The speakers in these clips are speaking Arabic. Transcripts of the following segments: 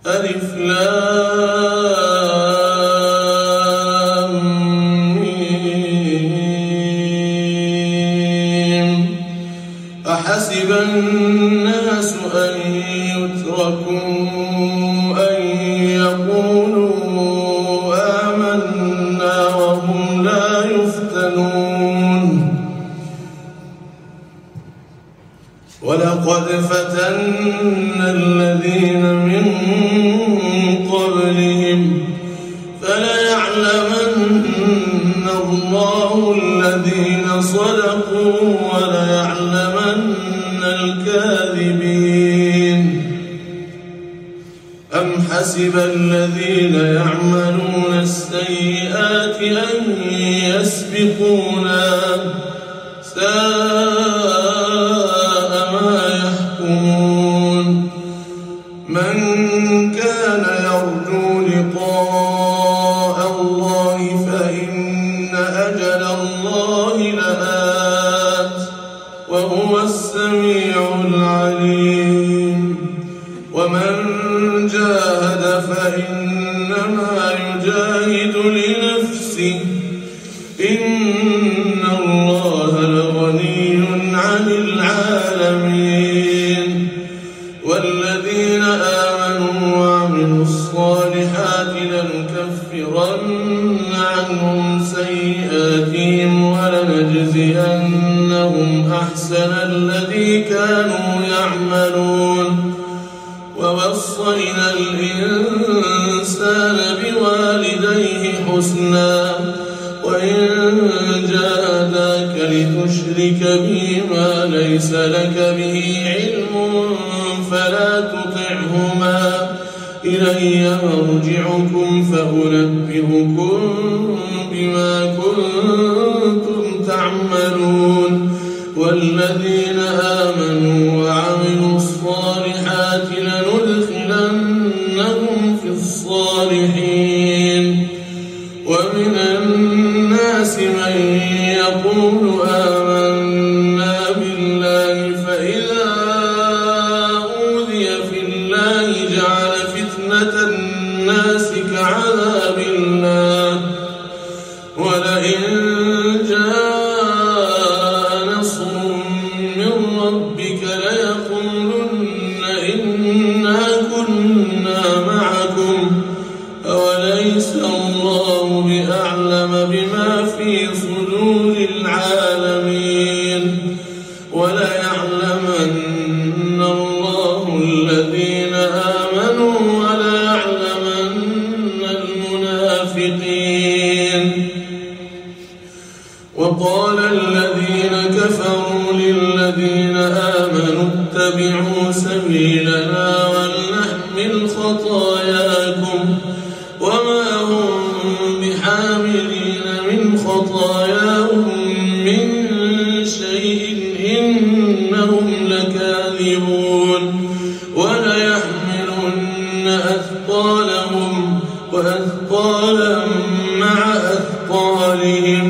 ألف لام ميم. أحسب الناس أن يتركوا أن يقولوا آمنا وهم لا يفتنون ولقد فتنا الذين من قبلهم فليعلمن الله الذين صدقوا وليعلمن الكاذبين. أم حسب الذين يعملون السيئات أن يسبقونا ساء ما يحكمون. من كان يرجو لقاء الله فإن أجل الله لآت وهو السميع العليم. ومن جاهد فإنما يجاهد لنفسه إن الله لغني عن العالمين. والذين آمنوا وعملوا الصالحات لنكفرن عنهم سيئاتهم ولنجزينهم أحسن الذي كانوا يعملون. ووصينا الإنسان بوالديه حسنا وإن جاهداك لتشرك بي ما ليس لك به علم فلا تطعهما إلي مرجعكم فأنبئكم بما كنتم تعملون. والذين آمنوا وعملوا الصالحات لندخلنهم في الصالحين. ومن الناس من يقول آمنا بالله فإذا أوذي في الله جعل فتنة الناس كعذاب الله ولئن جاء نصر من ربك ليقولن إنا كنا معكم أوليس الله بأعلم بما في صدور العالمين. وليعلمن الله الذين آمنوا وليعلمن المنافقين. وقال الذين كفروا للذين آمنوا اتبعوا سبيلنا ولنحمل خطاياكم وما هم بحاملين من خطاياهم من شيء إنهم لكاذبون. وليحملن أثقالهم وأثقالا مع أثقالهم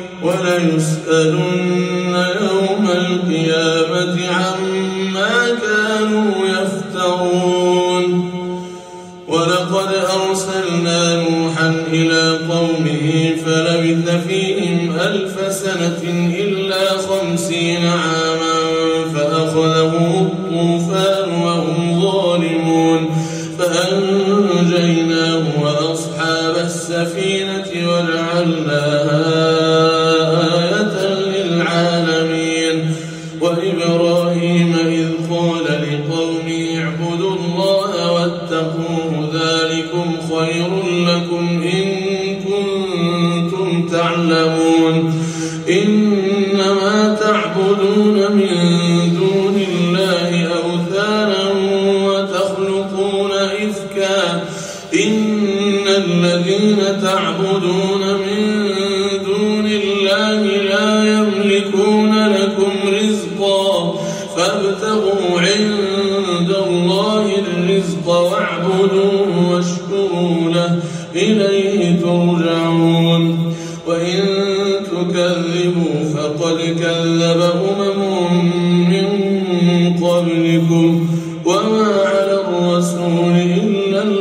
وليسألن يوم القيامة عما كانوا يفترون. ولقد أرسلنا نوحا إلى قومه فلبث فيهم 1000 سنة إلا 50 عاما فأخذهم الطوفان وهم ظالمون فأنجيناه وأصحاب السفينة وجعلناها آية للعالمين. وإبراهيم إذ قال لقومه اعبدوا الله واتقوه ذلكم خير لكم إن كنتم تعلمون. إنما تعبدون من دون الله أوثانا وتخلقون إفكا إن الذين تعبدون من دون الله لا يملكون لكم رزقا فابتغوا عند الله الرزق واعبدوه واشكروا له إليه ترجعون. وإن تكذبوا فقد كذب من قبلكم وما على الرسول إلا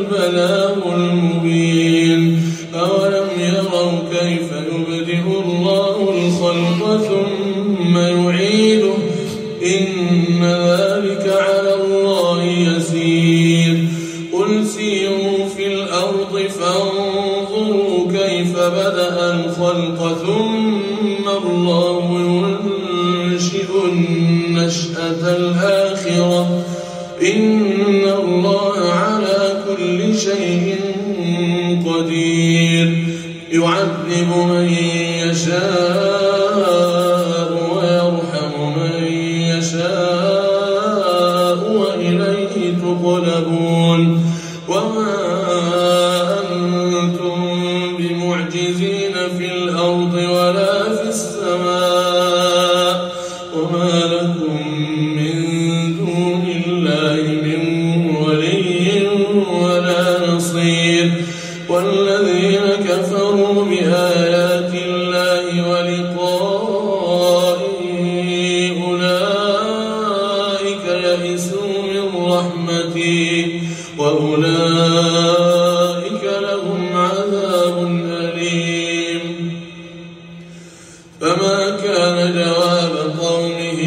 قدير قل سيروا في الأرض فانظروا كيف بدأ الخلق ثم الله ينشئ النشأة الآخرة إن الله على كل شيء قدير يعذب من يشاء ويرحم من يشاء وإليه تقلبون وما أنتم بمعجزين في الأرض ولا في السماء وما لكم من دون الله من ولي ولا نصير والذين كفروا بآيات الله ولقائه أولئك يئسوا من رحمتي وأولئك لهم عذاب أليم فما كان جواب قومه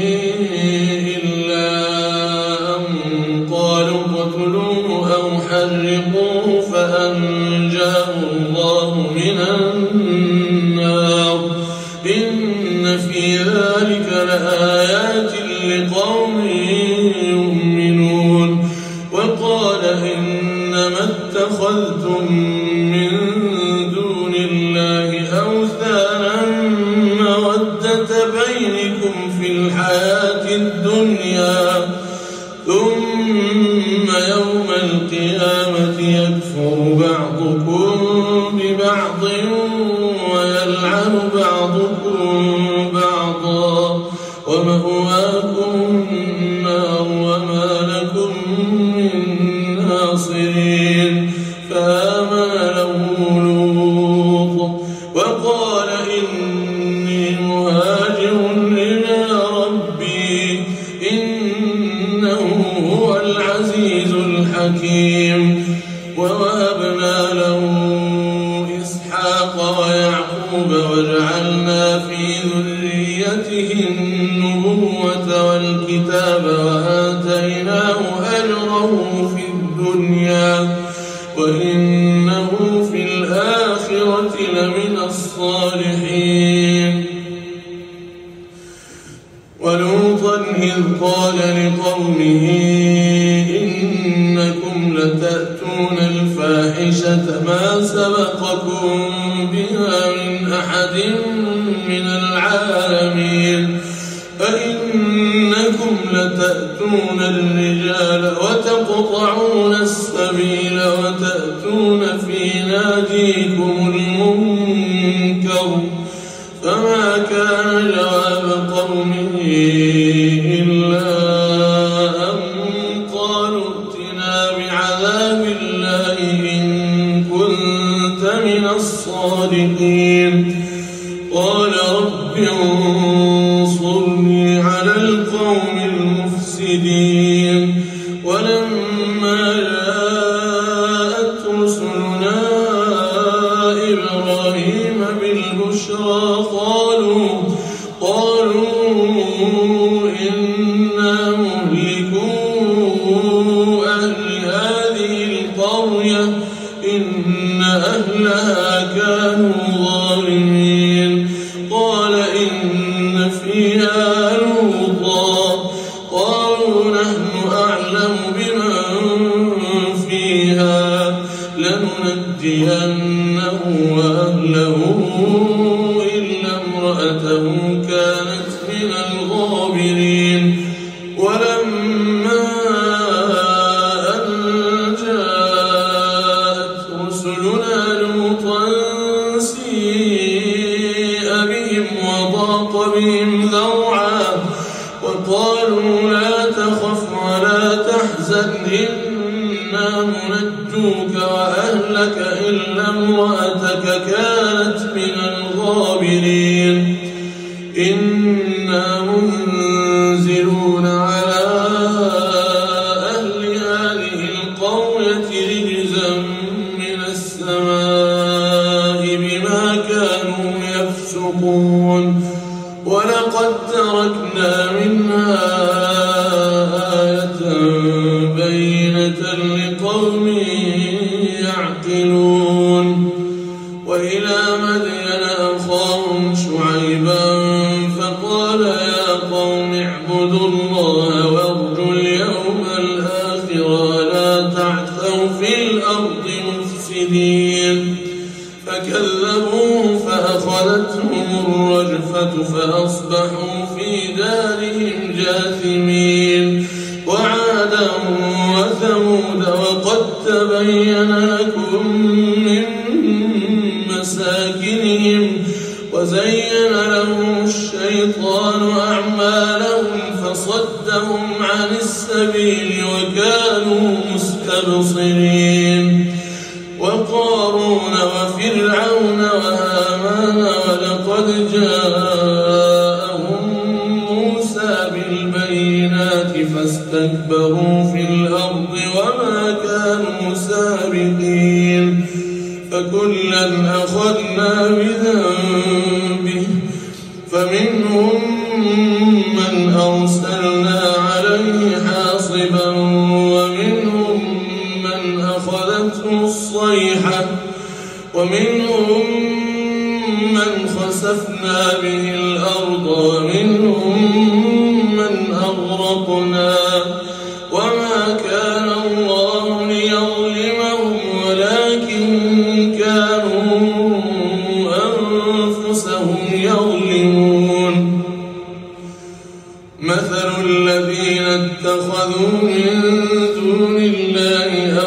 إلا أن قالوا اقتلوه أو حرقوه فأنجاه الله من النار إن في ذلك لآيات لقوم يؤمنون وقال إنما اتخذتم من دون الله أوثانا مودة بينكم في الحياة الدنيا ثم يوم القيامة يكفر بعضكم ببعض ويلعن بعضكم بعضا ومأواكم النار وما لكم من ناصرين فآمن له لوط وقال إني مهاجر إلى ربي إنه هو العزيز الحكيم ووهبنا له إسحاق ويعقوب وجعلنا في ذريته النبوة والكتاب وآتيناه أجره في الدنيا وإنه في الآخرة لمن الصالحين ولوطا إذ قال لقومه إنكم لتأتون الفاحشة ما سبقكم بها من أحد من العالمين أئنكم لتأتون الرجال وتقطعون السبيل وتأتون في ناديكم المنكر فما كان جواب قومه إلا أن قالوا ائتنا بعذاب الله إن كنت من الصادقين قال رب انصرني على القوم المفسدين ولما جاءت رسلنا إبراهيم بالبشرى قالوا إنا مهلكو أهل هذه القرية إن أهلها كانوا ظالمين قال إن فيها لوطا قالوا نحن أعلم بمن فيها لننجينه وأهله إلا امرأته كانت من الغابرين ولما أن جاءت رسلنا لوطا سيء بهم وضاق بهم ذرعا وقالوا لا تخف ولا تحزن إنا منجوك وأهلك إلا امرأتك كانت من الغابرين إنا منزلون على أهل هذه القرية رجزا من السماء بما كانوا يفسقون ولقد تركنا منها آية بينة لقوم يعقلون. وإلى مدين أخاهم شعيبا فقال يا قوم اعبدوا الله وارجوا اليوم الآخر ولا تعثوا في الأرض مفسدين. فكذبوه فأخذتهم الرجفة فأصبحوا في دارهم جاثمين. وعادا وثمود وقد تبين لكم من مساكنهم وزين لهم الشيطان أعمالهم فصدهم عن السبيل وكانوا مستبصرين. وقارون وفرعون وهامان ولقد جاءهم موسى بالبينات فاستكبروا في الأرض وما كانوا سابقين. فكلا أخذنا بذنبه فمنهم من أرسلنا عليه حاصبا ومنهم من أخذته الصيحة ومنهم من خسفنا به الأرض ومنهم من أغرقنا. وما كان الله ليظلمهم ولكن كانوا أنفسهم يظلمون. مثل الذين اتخذوا من دون الله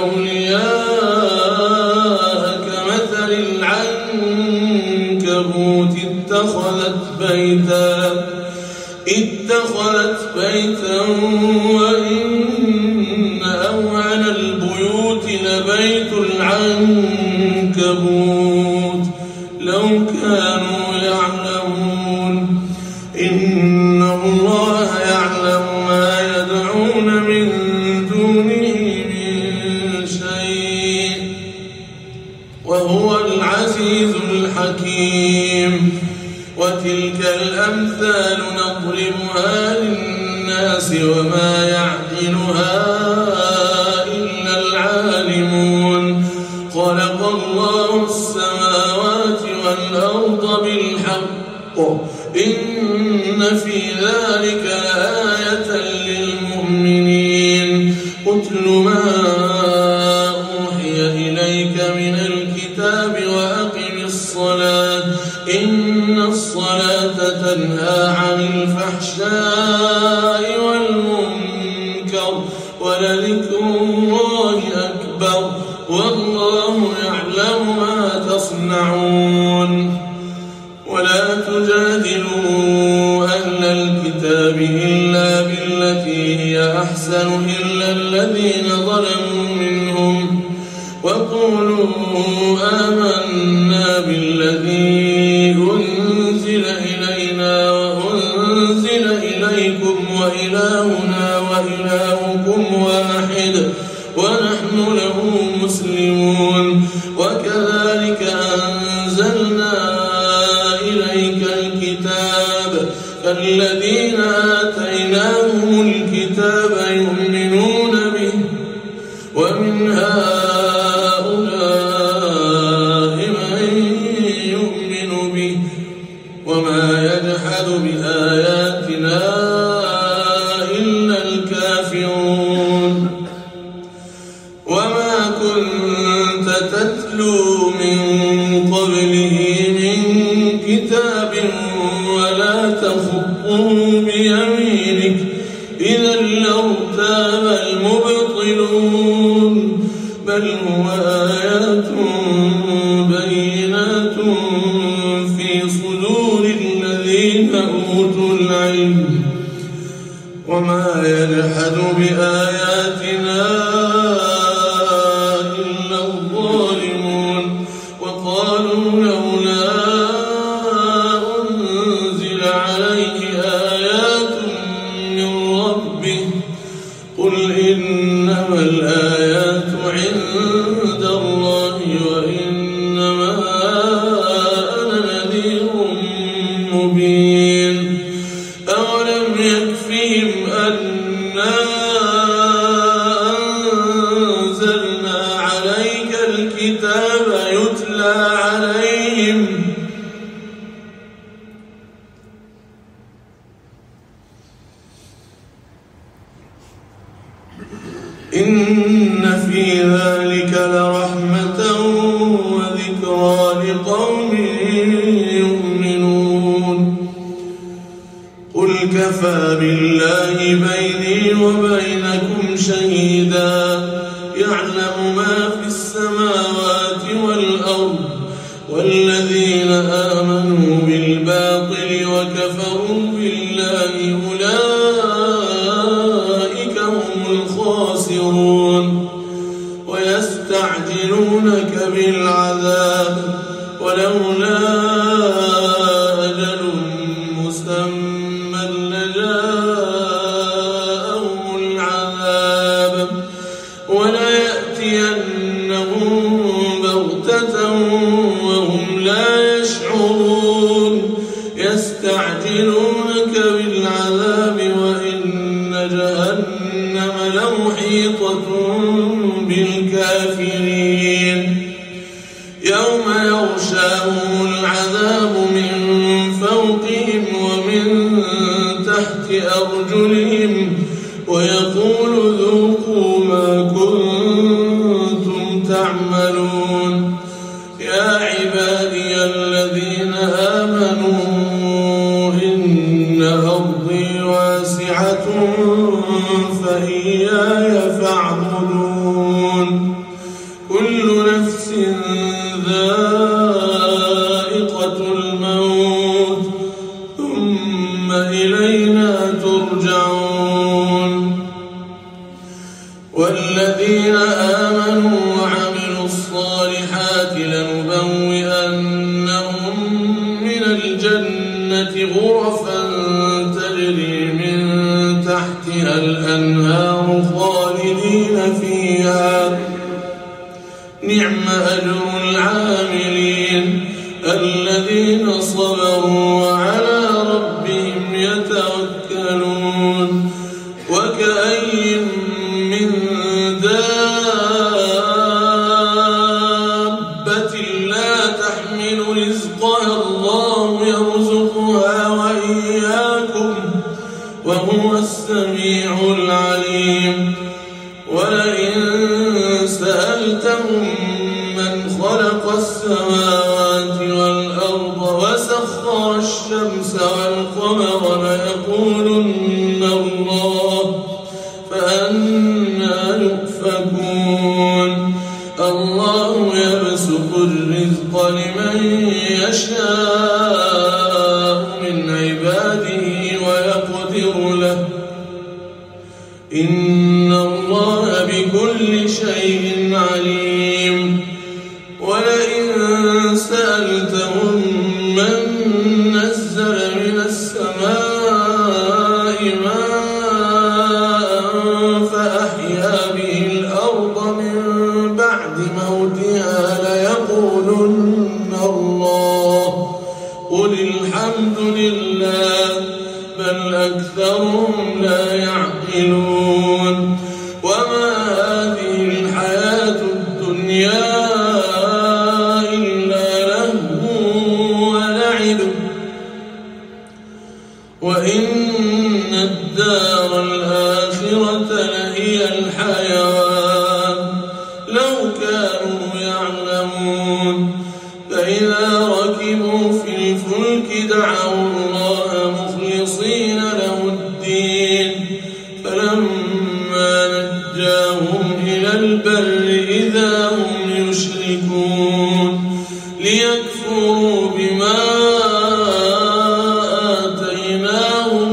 أولياء كمثل العنكبوت اتخذت بيتا وإن أوعن البيوت لبيت العنكبوت لو كانوا يعلمون. إن الله يعلم ما يدعون من دونه من شيء وهو العزيز الحكيم. وتلك الأمثال نضربها للناس وما يعقلها إلا العالمون. خلق الله السماوات والأرض بالحق إن في ذلك لآية للمؤمنين. اتل ما أوحي إليك من الكتاب وأقم الصلاة إن الصلاة تنهى عن الفحشاء والمنكر ولذكر الله أكبر والله يعلم ما تصنعون. ولا تجادلوا أهل الكتاب إلا بالتي هي أحسن إلا الذين ظلموا منهم وقولوا آمنا بالذي أنزل إلينا وأنزل إليكم وإلهنا وإلهكم واحد ونحن له مسلمون. وكذلك أنزلنا إليك الكتاب فالذين آتيناهم الكتاب يؤمنون به ومن هؤلاء من يؤمن به وما يجحد بآياتنا إلا الكافرون. وما كنت تتلو من قبله من كتاب ولا تخطه بيمينك إذا لارتاب المبطلون. بل هو آيات بينات في صدور الذين أوتوا العلم وما يجحد بآياتنا إلا الظالمون. وقالوا لولا أنزل عليه آيات من ربه قل إنما الآيات عند الله وإنما أنا نذير مبين. أولم يكفهم أنا الكتاب يتلى عليهم إن في ذلك لرحمة وذكرى لقوم يؤمنون قل كفى بالله بيني وبينكم شهيدا يعلم ما في السماوات والأرض والذين آمنوا بالباطل وكفروا بالله أولئك هم الخاسرون ويستعجلونك بالعذاب ولولا أجل مسمى لجاءهم العذاب وليأتينهم بغتة وهم لا يشعرون يستعجلونك بالعذاب وإن جهنم لمحيطة بالكافرين يوم يغشاهم العذاب من فوقهم ومن تحت أرجلهم ويقول ذوقوا ما كنتم تعملون يا عبادي الذين آمنوا إن أرضي واسعة فإياي فاعبدون كل نفس ذائقة الموت ثم إلينا ترجعون والذين آمنوا وعملوا الصالحات لنبوئنهم من الجنة غرفا تجري من تحتها الأنهار خالدين فيها نعم أجر العاملين الذين صبروا وعلى ربهم يتوكلون وكأين من دابة لا تحمل رزقها الله يرزقها وإياكم وهو السميع العليم ولئن سألتهم من خلق السماوات والأرض وسخر الشمس والقمر ليقولن الله فأنى يؤفكون الله يبسط الرزق لمن يشاء من عباده ويقدر له إن الله بكل شيء عليم ولئن سألتهم من نزل من السماء ماء فأحيا به الأرض من بعد موتها ليقولن الله قل الحمد لله بل أكثرهم لا يعقلون وما هذه الحياة الدنيا إلا لهو ولعب وإن الدار الآخرة لهي الحيوان لو كانوا يعلمون فإذا ركبوا في الفلك دعوا الله مخلصين له الدين فلما نجاهم إلى البر إذا هم يشركون ليكفروا بما آتيناهم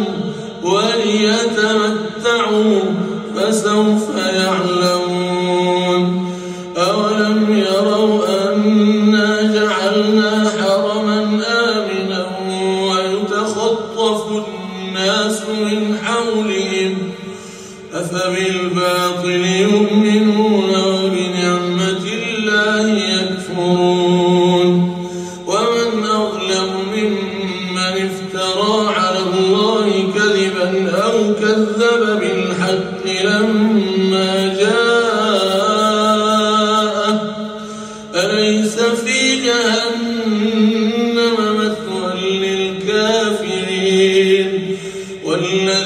وليتمتعوا فسوف يعلمون أولم يروا أنا جعلنا حرما آمنا ويتخطف الناس من حولهم أفبالباطل يؤمنون وبنعمة الله يكفرون ومن أظلم ممن افترى على الله كذبا أو كذب بالحق لما جاءه العالمين.